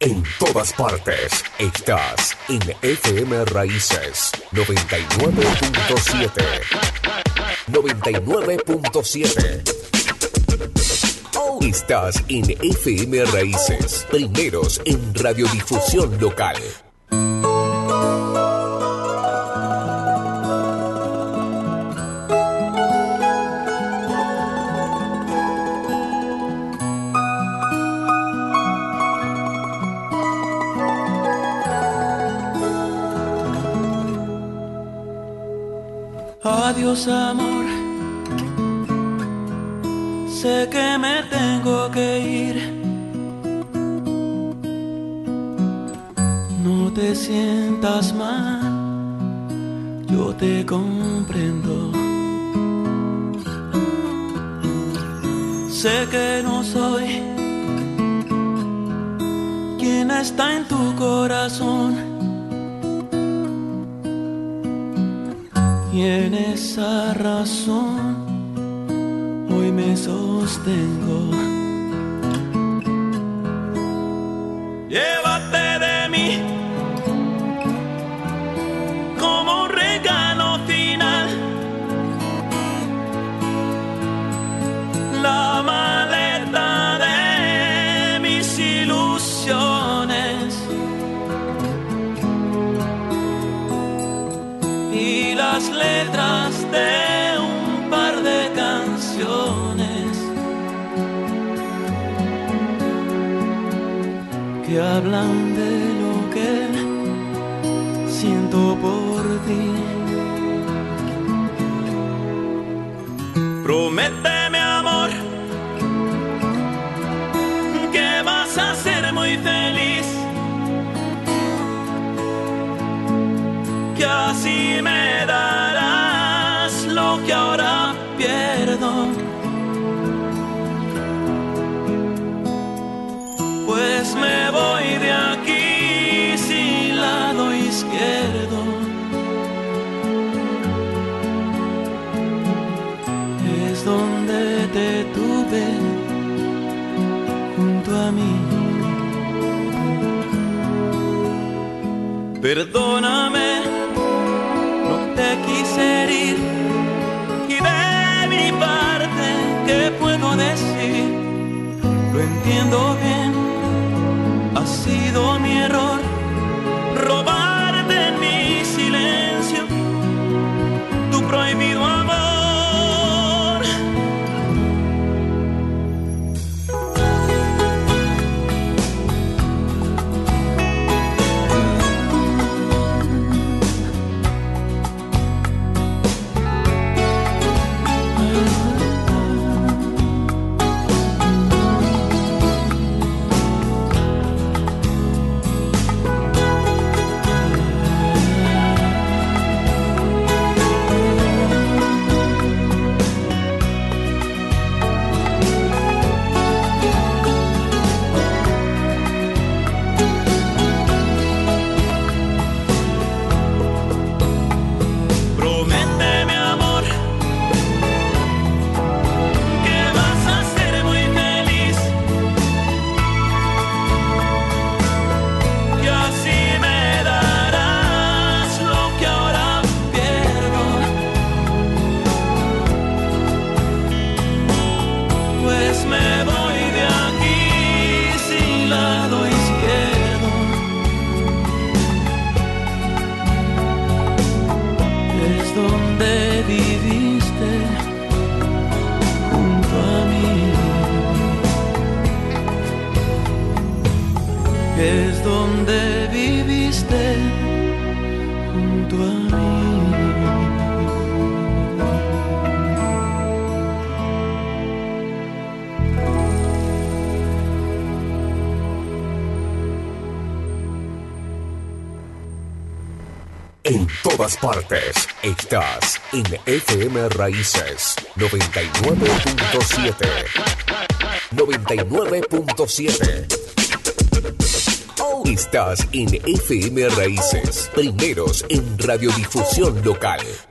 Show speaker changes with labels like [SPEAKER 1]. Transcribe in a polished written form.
[SPEAKER 1] En todas partes. Estás en FM Raíces 99.7. 99.7. Estás en FM Raíces, primeros en radiodifusión local.
[SPEAKER 2] Adiós, amor, sé que me tengo que ir. No te sientas mal, yo te comprendo. Sé que no soy quien está en tu corazón. Y en esa razón hoy me sostengo. Llévate de mí como un regalo final, la maleta de mis ilusiones y las letras de un par de canciones que hablan de lo que siento por ti. Prométeme, amor, que vas a ser muy feliz, que así me darás lo que ahora pierdo. Pues me voy de aquí sin lado izquierdo. Es donde te tuve junto a mí. Perdóname, no te quise herir, y de mi parte, ¿qué puedo decir? Lo entiendo bien, ha sido mi error robarte en mi silencio tu prohibido amor. Es donde viviste junto a mí.
[SPEAKER 1] En todas partes. Estás en FM Raíces 99.7. 99.7. Estás en FM Raíces, primeros en radiodifusión local.